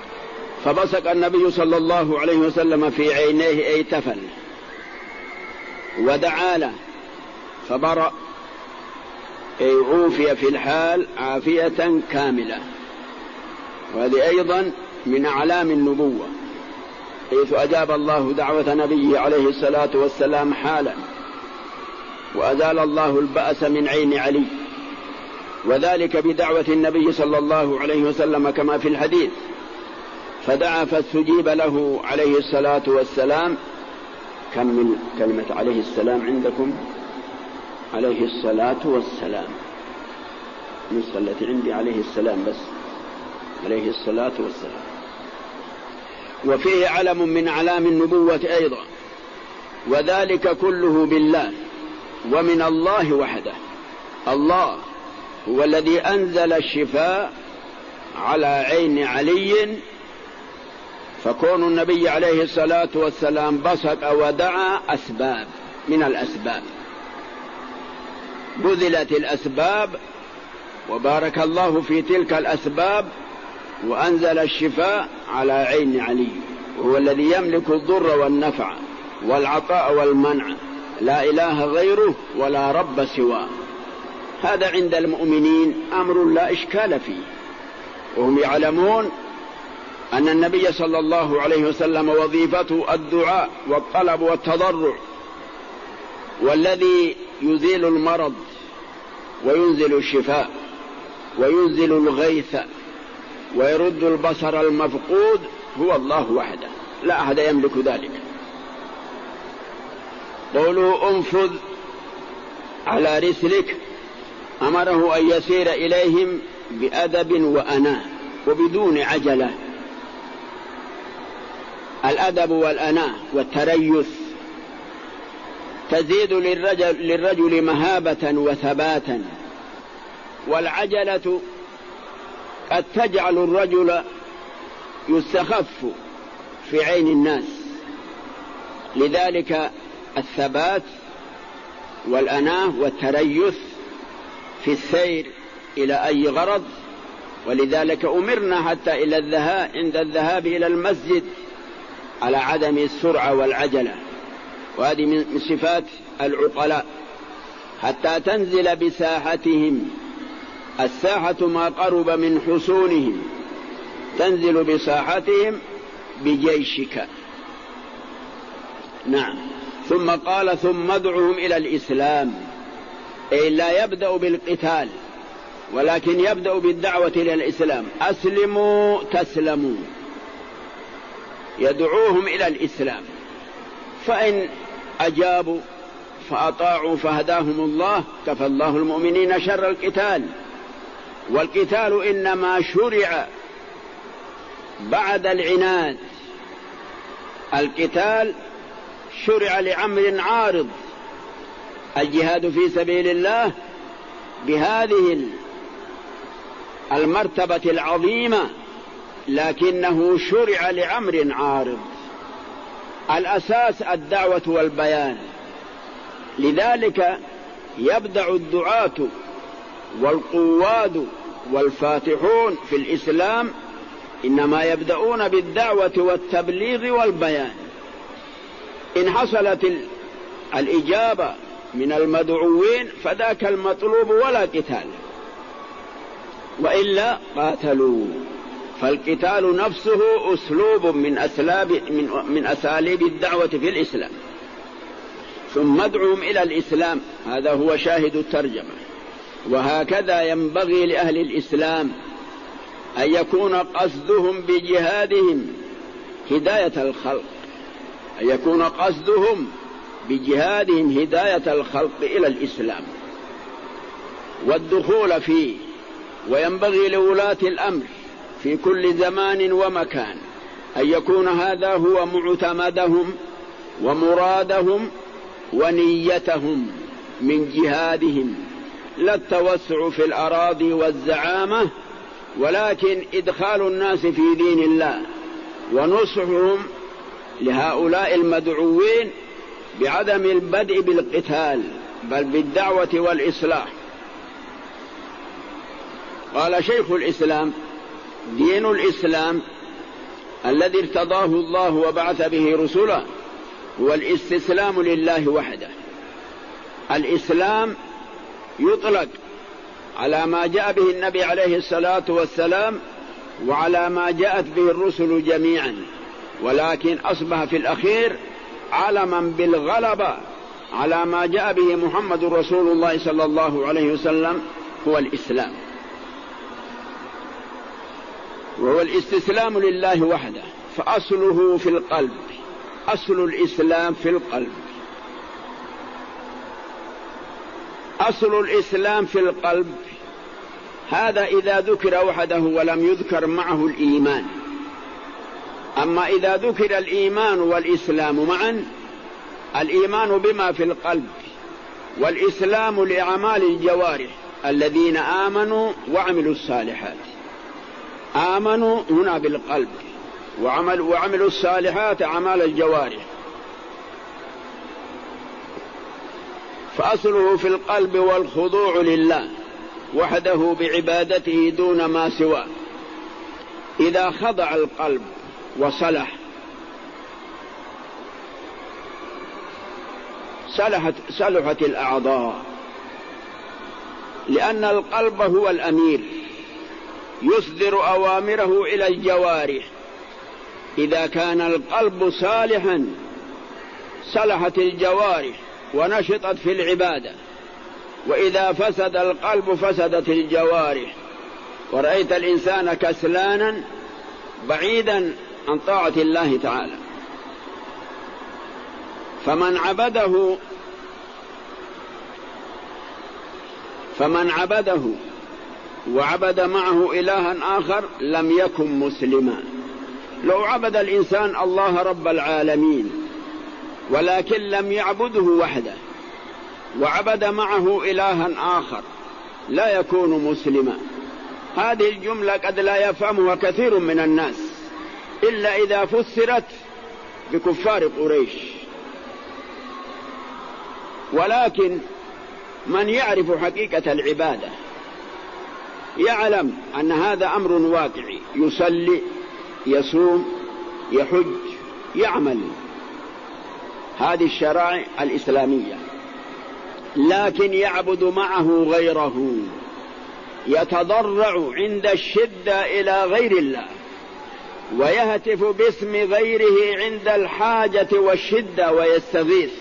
فبصق النبي صلى الله عليه وسلم في عينيه أي تفل. ودعا له فبرأ، أي عوفي في الحال عافية كاملة. وهذه أيضا من أعلام النبوة، حيث أجاب الله دعوة نبيه عليه الصلاة والسلام حالا، وأزال الله البأس من عين علي، وذلك بدعوة النبي صلى الله عليه وسلم كما في الحديث، فدعا فاستجيب له عليه الصلاة والسلام. كم من كلمة عليه السلام عندكم؟ عليه الصلاة والسلام، النسخة التي عندي عليه السلام بس، عليه الصلاة والسلام. وفيه علم من أعلام النبوة أيضا، وذلك كله بالله ومن الله وحده. الله هو الذي أنزل الشفاء على عين علي، فكون النبي عليه الصلاة والسلام بصق ودعا أسباب من الأسباب، بذلت الأسباب وبارك الله في تلك الأسباب، وأنزل الشفاء على عين علي، وهو الذي يملك الضر والنفع والعطاء والمنع، لا إله غيره ولا رب سواه. هذا عند المؤمنين أمر لا إشكال فيه، وهم يعلمون أن النبي صلى الله عليه وسلم وظيفته الدعاء والطلب والتضرع، والذي يزيل المرض وينزل الشفاء وينزل الغيث ويرد البصر المفقود هو الله وحده، لا أحد يملك ذلك. قولوا انفذ على رسلك، أمره أن يسير إليهم بأدب وأناة وبدون عجلة. الأدب والأناة والتريث تزيد للرجل مهابة وثباتا، والعجلة قد تجعل الرجل يستخف في عين الناس. لذلك الثبات والأناة والتريث في السير إلى أي غرض. ولذلك أمرنا حتى عند الذهاب إلى المسجد على عدم السرعة والعجلة، وهذه من صفات العقلاء، حتى تنزل بساحتهم. الساحة ما قرب من حصونهم، تنزل بساحتهم بجيشك. نعم. ثم قال ثم ادعهم إلى الإسلام، أي لا يبدأ بالقتال ولكن يبدأ بالدعوة إلى الإسلام. أسلموا تسلموا، يدعوهم إلى الإسلام، فإن أجابوا فأطاعوا فهداهم الله، كفى الله المؤمنين شر القتال. والقتال إنما شرع بعد العناد، القتال شرع لأمر عارض. الجهاد في سبيل الله بهذه المرتبة العظيمة، لكنه شرع لأمر عارض. الأساس الدعوة والبيان، لذلك يبدأ الدعاة والقواد والفاتحون في الإسلام إنما يبدأون بالدعوة والتبليغ والبيان. إن حصلت الإجابة من المدعوين فذاك المطلوب ولا قتال، وإلا قاتلوا. فالقتال نفسه أسلوب من أساليب الدعوة في الإسلام. ثم ادعوهم إلى الإسلام، هذا هو شاهد الترجمة. وهكذا ينبغي لأهل الإسلام أن يكون قصدهم بجهادهم هداية الخلق، أن يكون قصدهم بجهادهم هداية الخلق إلى الإسلام والدخول فيه. وينبغي لولاة الأمر في كل زمان ومكان أن يكون هذا هو معتمدهم ومرادهم ونيتهم من جهادهم، لا التوسع في الأراضي والزعامة، ولكن إدخال الناس في دين الله ونصحهم لهؤلاء المدعوين بعدم البدء بالقتال بل بالدعوة والإصلاح. قال شيخ الإسلام: دين الإسلام الذي ارتضاه الله وبعث به رسله هو الاستسلام لله وحده. الإسلام يطلق على ما جاء به النبي عليه الصلاة والسلام وعلى ما جاءت به الرسل جميعا، ولكن أصبح في الأخير علما بالغلبة على ما جاء به محمد رسول الله صلى الله عليه وسلم، هو الإسلام، وهو الاستسلام لله وحده. فأصله في القلب، أصل الإسلام في القلب، أصل الإسلام في القلب. هذا إذا ذكر وحده ولم يذكر معه الإيمان. أما إذا ذكر الإيمان والإسلام معا، الإيمان بما في القلب والإسلام لأعمال الجوارح، الذين آمنوا وعملوا الصالحات. آمنوا هنا بالقلب، وعملوا الصالحات أعمال الجوارح. فأصله في القلب والخضوع لله وحده بعبادته دون ما سواه. إذا خضع القلب وصلح صلحت الأعضاء، لأن القلب هو الأمير يصدر أوامره إلى الجوارح. إذا كان القلب صالحا صلحت الجوارح ونشطت في العبادة، وإذا فسد القلب فسدت الجوارح، ورأيت الإنسان كسلانا بعيدا عن طاعة الله تعالى. فمن عبده وعبد معه إلها آخر لم يكن مسلما. لو عبد الإنسان الله رب العالمين ولكن لم يعبده وحده وعبد معه إلها آخر لا يكون مسلما. هذه الجملة قد لا يفهمها كثير من الناس إلا إذا فسرت بكفار قريش، ولكن من يعرف حقيقة العبادة يعلم أن هذا أمر واقعي، يصلي يصوم يحج يعمل، هذه الشرائع الإسلامية، لكن يعبد معه غيره، يتضرع عند الشدة إلى غير الله ويهتف باسم غيره عند الحاجة والشدة ويستغيث.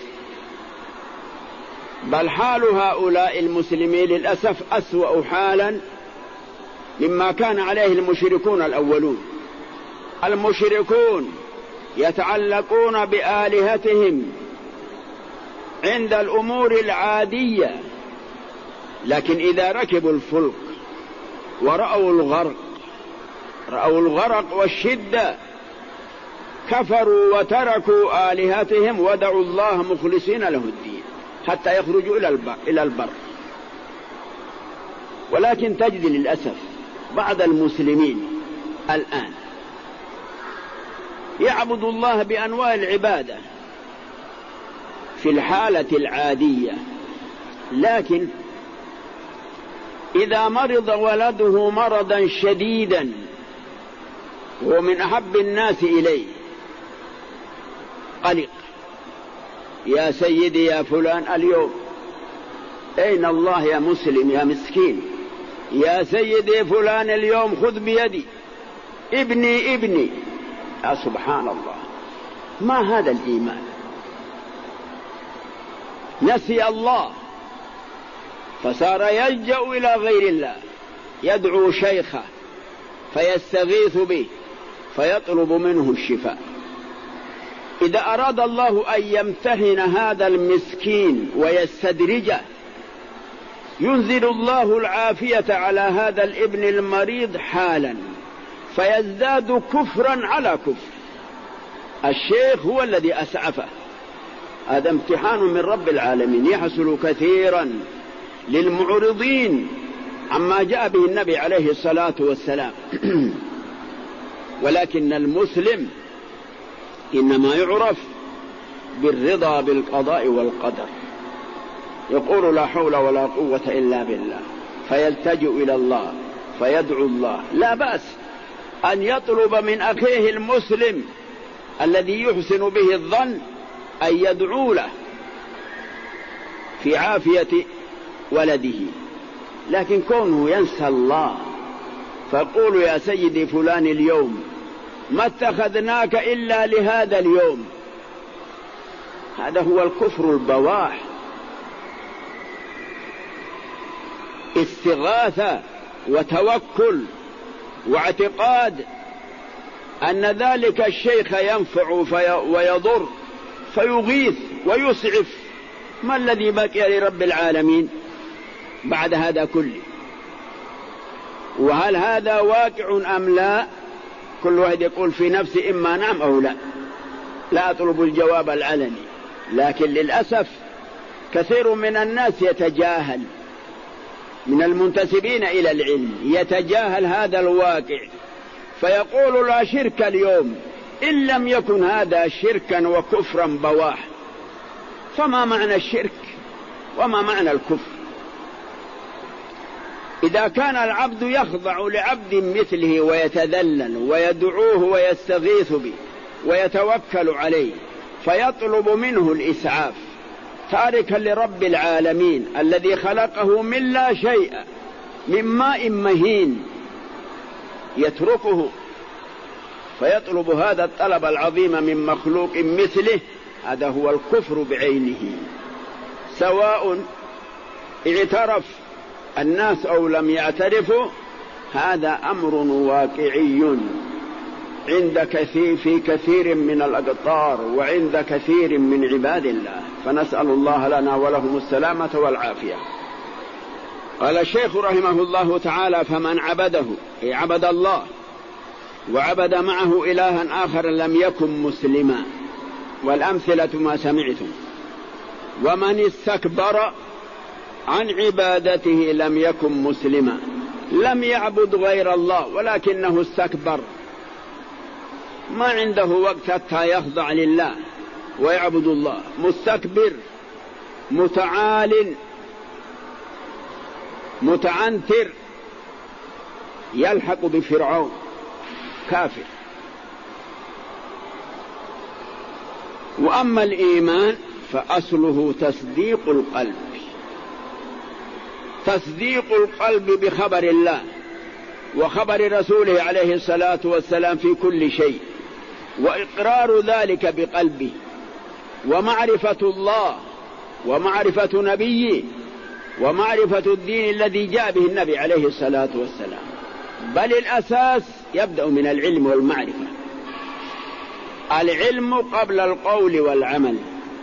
بل حال هؤلاء المسلمين للأسف أسوأ حالا مما كان عليه المشركون الأولون. المشركون يتعلقون بآلهتهم عند الأمور العادية، لكن إذا ركبوا الفلك ورأوا الغرق والشدة كفروا وتركوا آلهتهم ودعوا الله مخلصين له الدين حتى يخرجوا إلى البر. ولكن تجد للأسف بعض المسلمين الآن يعبد الله بأنواع العبادة في الحالة العادية، لكن إذا مرض ولده مرضا شديدا هو من أحب الناس إليه قلق: يا سيدي يا فلان اليوم أين الله يا مسلم يا مسكين؟ يا سيدي فلان اليوم خذ بيدي ابني. يا سبحان الله، ما هذا الإيمان؟ نسي الله فصار يلجأ إلى غير الله، يدعو شيخه فيستغيث به فيطلب منه الشفاء. إذا أراد الله أن يمتهن هذا المسكين ويستدرجه ينزل الله العافية على هذا الابن المريض حالا فيزداد كفرا على كفر. الشيخ هو الذي أسعفه. هذا امتحان من رب العالمين يحصل كثيرا للمعرضين عما جاء به النبي عليه الصلاة والسلام. ولكن المسلم إنما يعرف بالرضا بالقضاء والقدر، يقول لا حول ولا قوة إلا بالله، فيلتجئ إلى الله فيدعو الله. لا بأس أن يطلب من أخيه المسلم الذي يحسن به الظن أن يدعو له في عافية ولده، لكن كونه ينسى الله فقولوا يا سيدي فلان اليوم ما اتخذناك إلا لهذا اليوم، هذا هو الكفر البواح. استغاثة وتوكل واعتقاد أن ذلك الشيخ ينفع ويضر فيغيث ويسعف، ما الذي بقي لرب العالمين بعد هذا كله؟ وهل هذا واقع أم لا؟ كل واحد يقول في نفسه إما نعم أو لا، لا أطلب الجواب العلني. لكن للأسف كثير من الناس يتجاهل، من المنتسبين إلى العلم يتجاهل هذا الواقع فيقول لا شرك اليوم، إن لم يكن هذا شركا وكفرا بواح فما معنى الشرك وما معنى الكفر؟ إذا كان العبد يخضع لعبد مثله ويتذلل ويدعوه ويستغيث به ويتوكل عليه فيطلب منه الإسعاف تاركا لرب العالمين الذي خلقه من لا شيء من ماء مهين، يتركه فيطلب هذا الطلب العظيم من مخلوق مثله، هذا هو الكفر بعينه، سواء اعترف الناس أو لم يعترفوا. هذا أمر واقعي عند في كثير من الأقطار وعند كثير من عباد الله، فنسأل الله لنا ولهم السلامة والعافية. قال الشيخ رحمه الله تعالى: فمن عبده أي عبد الله وعبد معه إلها آخر لم يكن مسلما، والأمثلة ما سمعتم. ومن استكبر عن عبادته لم يكن مسلما، لم يعبد غير الله ولكنه استكبر، ما عنده وقت حتى يخضع لله ويعبد الله، مستكبر متعال متعنتر يلحق بفرعون كافر. وأما الإيمان فأصله تصديق القلب، تصديق القلب بخبر الله وخبر رسوله عليه الصلاة والسلام في كل شيء، وإقرار ذلك بقلبه، ومعرفة الله ومعرفة نبيه ومعرفة الدين الذي جاء به النبي عليه الصلاة والسلام. بل الأساس يبدأ من العلم والمعرفة، العلم قبل القول والعمل،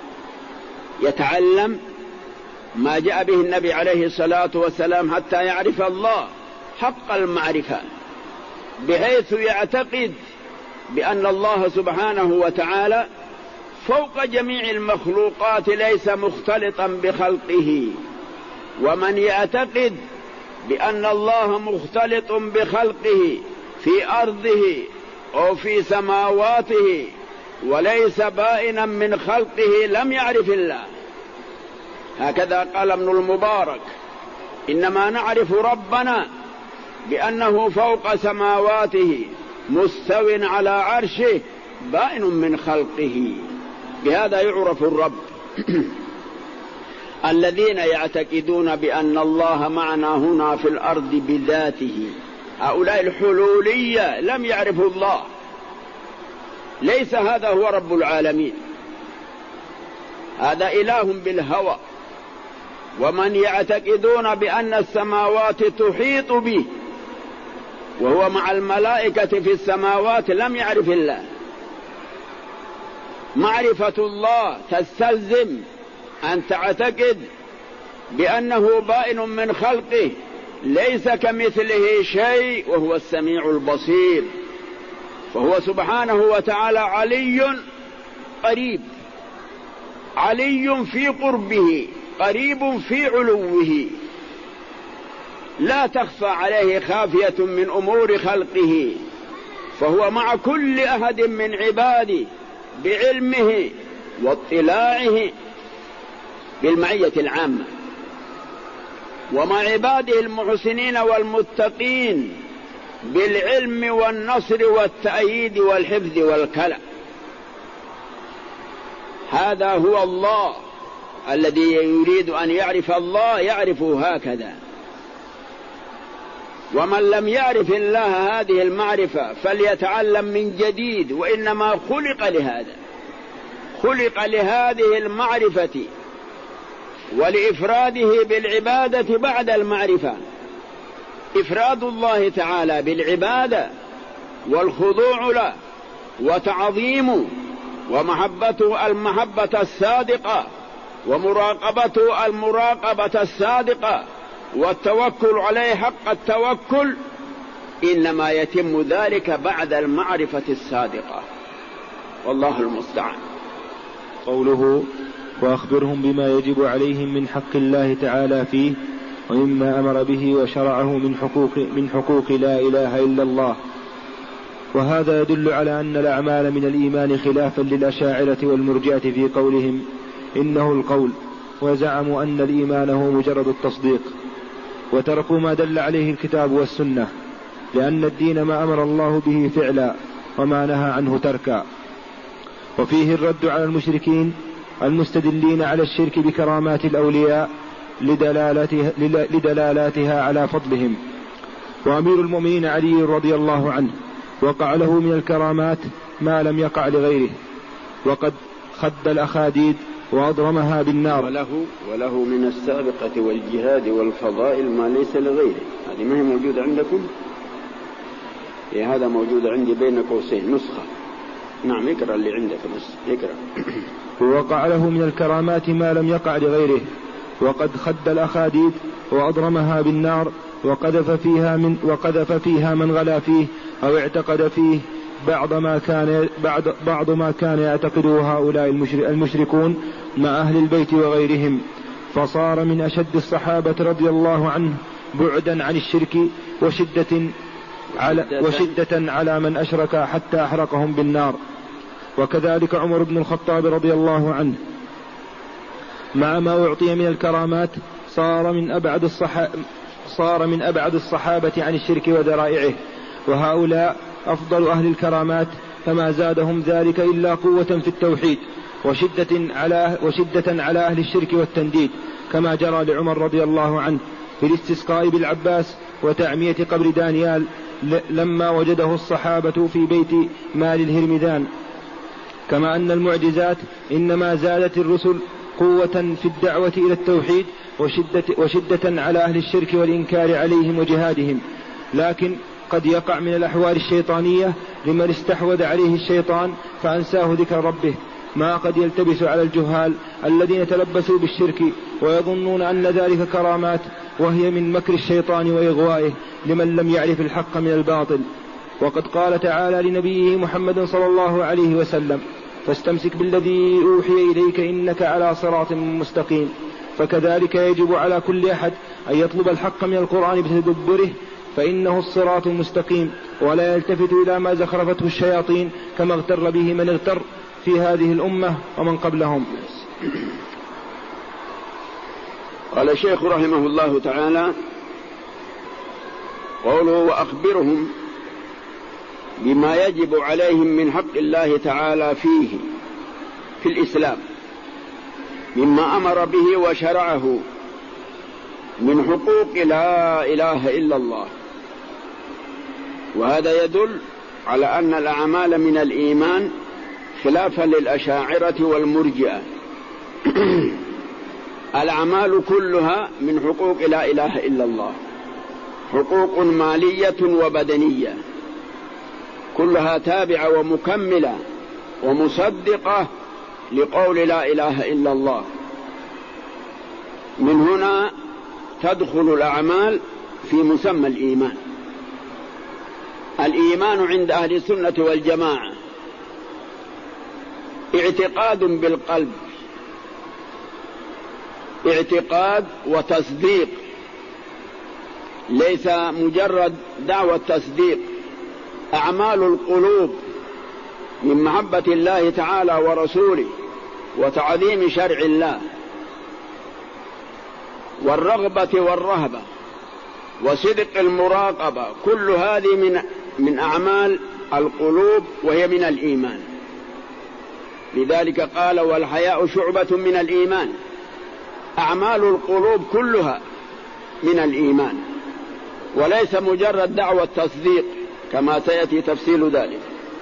يتعلم ما جاء به النبي عليه الصلاة والسلام حتى يعرف الله حق المعرفة، بحيث يعتقد بأن الله سبحانه وتعالى فوق جميع المخلوقات ليس مختلطا بخلقه. ومن يعتقد بأن الله مختلط بخلقه في أرضه أو في سماواته وليس بائنا من خلقه لم يعرف الله. هكذا قال ابن المبارك: إنما نعرف ربنا بأنه فوق سماواته مستو على عرشه بائن من خلقه، بهذا يعرف الرب. الذين يعتقدون بأن الله معنا هنا في الأرض بذاته، هؤلاء الحلولية لم يعرفوا الله، ليس هذا هو رب العالمين، هذا إله بالهوى. ومن يعتقدون بأن السماوات تحيط به وهو مع الملائكة في السماوات لم يعرف الله. معرفة الله تستلزم أن تعتقد بأنه بائن من خلقه ليس كمثله شيء وهو السميع البصير، فهو سبحانه وتعالى علي قريب، علي في قربه قريب في علوه، لا تخفى عليه خافية من أمور خلقه، فهو مع كل أحد من عباده بعلمه واطلاعه بالمعية العامة، ومع عباده المحسنين والمتقين بالعلم والنصر والتأييد والحفظ والكلى. هذا هو الله الذي يريد أن يعرف الله يعرفه هكذا. ومن لم يعرف الله هذه المعرفة فليتعلم من جديد، وإنما خلق لهذا، خلق لهذه المعرفة ولإفراده بالعبادة بعد المعرفة. إفراد الله تعالى بالعبادة والخضوع له وتعظيمه ومحبته المحبة الصادقة ومراقبته المراقبة الصادقة والتوكل عليه حق التوكل، إنما يتم ذلك بعد المعرفة الصادقة، والله المستعان. قوله وأخبرهم بما يجب عليهم من حق الله تعالى فيه ومما أمر به وشرعه من حقوق لا إله إلا الله. وهذا يدل على أن الأعمال من الإيمان خلافا للأشاعرة والمرجئة في قولهم إنه القول، وزعموا أن الإيمان هو مجرد التصديق، وتركوا ما دل عليه الكتاب والسنة، لأن الدين ما أمر الله به فعلا وما نهى عنه تركا. وفيه الرد على المشركين المستدلين على الشرك بكرامات الأولياء لدلالاتها على فضلهم. وأمير المؤمنين علي رضي الله عنه وقع له من الكرامات ما لم يقع لغيره، وقد خد الأخاديد وأضرمها بالنار. وله من السابقة والجهاد والفضائل ما ليس لغيره. هذه ما هي موجودة عندكم؟ هذا موجود عندي بين قوسين نسخة. نعم اقرأ اللي عندك بس اقرأ. ووقع له من الكرامات ما لم يقع لغيره، وقد خد الأخاديد وأضرمها بالنار وقذف فيها من غلا فيه أو اعتقد فيه بعض ما كان يعتقده هؤلاء المشركون مع أهل البيت وغيرهم، فصار من أشد الصحابة رضي الله عنه بعدا عن الشرك وشدة على من أشرك حتى أحرقهم بالنار. وكذلك عمر بن الخطاب رضي الله عنه مع ما أعطي من الكرامات صار من أبعد الصحابة عن الشرك وذرائعه، وهؤلاء أفضل أهل الكرامات، فما زادهم ذلك إلا قوة في التوحيد وشدة على أهل الشرك والتنديد، كما جرى لعمر رضي الله عنه في الاستسقاء بالعباس وتعمية قبر دانيال لما وجده الصحابة في بيت مال الهرمذان. كما أن المعجزات إنما زادت الرسل قوة في الدعوة إلى التوحيد وشدة على أهل الشرك والإنكار عليهم وجهادهم، لكن قد يقع من الأحوال الشيطانية لمن استحوذ عليه الشيطان فأنساه ذكر ربه ما قد يلتبس على الجهال الذين تلبسوا بالشرك ويظنون أن ذلك كرامات، وهي من مكر الشيطان وإغوائه لمن لم يعرف الحق من الباطل. وقد قال تعالى لنبيه محمد صلى الله عليه وسلم فاستمسك بالذي أوحي إليك إنك على صراط مستقيم. فكذلك يجب على كل أحد أن يطلب الحق من القرآن بتدبره، فإنه الصراط المستقيم، ولا يلتفت إلى ما زخرفته الشياطين كما اغتر به من اغتر في هذه الأمة ومن قبلهم. قال الشيخ رحمه الله تعالى قوله وأخبرهم بما يجب عليهم من حق الله تعالى فيه في الإسلام مما أمر به وشرعه من حقوق لا إله إلا الله. وهذا يدل على أن الأعمال من الإيمان خلافا للأشاعرة والمرجئة. الأعمال كلها من حقوق لا إله إلا الله، حقوق مالية وبدنية، كلها تابعة ومكملة ومصدقة لقول لا إله إلا الله. من هنا تدخل الأعمال في مسمى الإيمان. الإيمان عند أهل السنة والجماعة اعتقاد بالقلب، اعتقاد وتصديق، ليس مجرد دعوة تصديق. أعمال القلوب من محبة الله تعالى ورسوله وتعظيم شرع الله والرغبة والرهبة وصدق المراقبة، كل هذه من أعمال القلوب وهي من الإيمان. لذلك قال والحياء شعبة من الإيمان. أعمال القلوب كلها من الإيمان، وليس مجرد دعوة تصديق كما سيأتي تفصيل ذلك.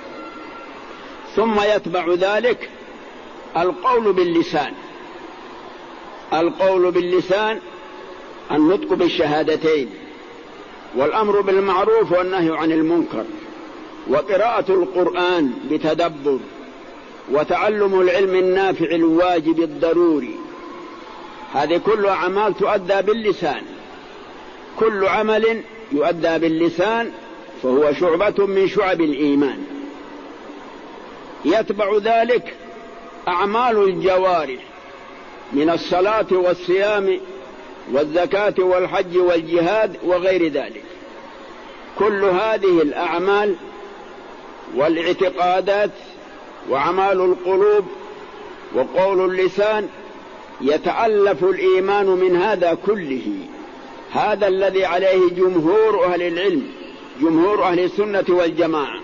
ثم يتبع ذلك القول باللسان. القول باللسان النطق بالشهادتين، والأمر بالمعروف والنهي عن المنكر، وقراءة القرآن بتدبر، وتعلم العلم النافع الواجب الضروري. هذه كل أعمال تؤدى باللسان. كل عمل يؤدى باللسان فهو شعبة من شعب الإيمان. يتبع ذلك أعمال الجوارح من الصلاة والصيام والزكاة والحج والجهاد وغير ذلك. كل هذه الأعمال والاعتقادات وأعمال القلوب وقول اللسان يتألف الإيمان من هذا كله. هذا الذي عليه جمهور أهل العلم، جمهور أهل السنة والجماعة.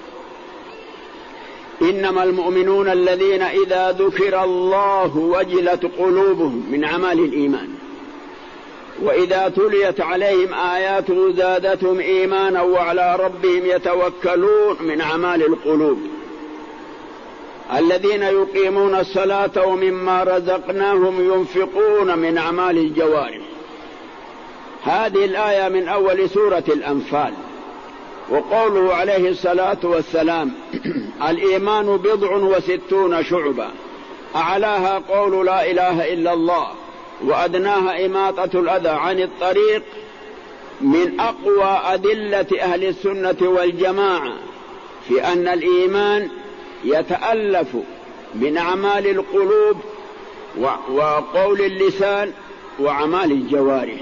إنما المؤمنون الذين إذا ذكر الله وجلت قلوبهم من أعمال الإيمان، وإذا تليت عليهم آياته زادتهم إيمانا وعلى ربهم يتوكلون من أعمال القلوب. الذين يقيمون الصلاة ومما رزقناهم ينفقون من أعمال الجوارح. هذه الآية من أول سورة الأنفال. وقوله عليه الصلاة والسلام الإيمان 69 شعبة، أعلاها قول لا إله إلا الله، وأدناها إماطة الأذى عن الطريق، من أقوى أدلة أهل السنة والجماعة في أن الإيمان يتألف من أعمال القلوب وقول اللسان وأعمال الجوارح.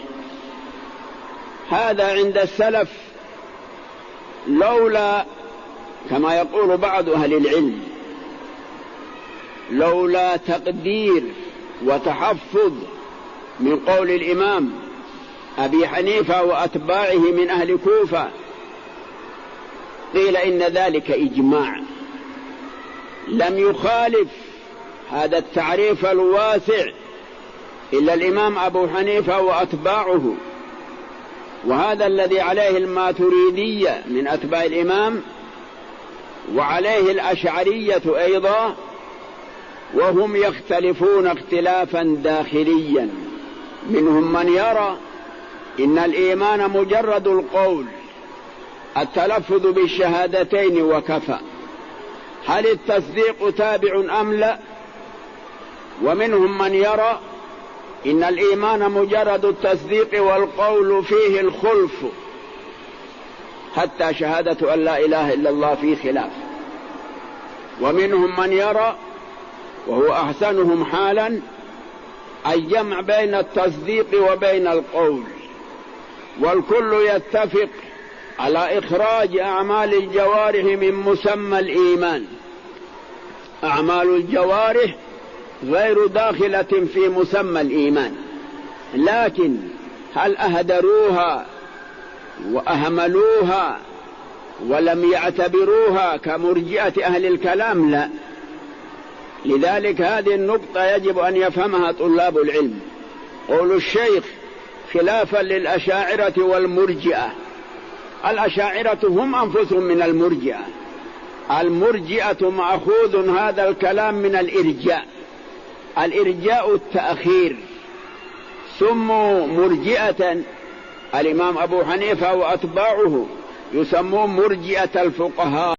هذا عند السلف لولا، كما يقول بعض أهل العلم، لولا تقدير وتحفظ من قول الإمام أبي حنيفة وأتباعه من أهل كوفة، قيل إن ذلك إجماع. لم يخالف هذا التعريف الواسع إلا الإمام أبو حنيفة وأتباعه، وهذا الذي عليه الماتريدية من أتباع الإمام، وعليه الأشعرية أيضا، وهم يختلفون اختلافا داخليا. منهم من يرى إن الإيمان مجرد القول، التلفظ بالشهادتين وكفى، هل التصديق تابع أم لا؟ ومنهم من يرى إن الإيمان مجرد التصديق والقول فيه الخلف، حتى شهادة أن لا إله إلا الله فيه خلاف. ومنهم من يرى، وهو أحسنهم حالا، الجمع بين التصديق وبين القول، والكل يتفق على إخراج أعمال الجوارح من مسمى الإيمان. أعمال الجوارح غير داخلة في مسمى الإيمان، لكن هل أهدروها وأهملوها ولم يعتبروها كمرجئة أهل الكلام؟ لا. لذلك هذه النقطة يجب أن يفهمها طلاب العلم. قول الشيخ خلافا للأشاعرة والمرجئة. الأشاعرة هم أنفسهم من المرجئة. المرجئة مأخوذ هذا الكلام من الإرجاء. الإرجاء التأخير، سموا مرجئة. الإمام أبو حنيفة وأتباعه يسمون مرجئة الفقهاء.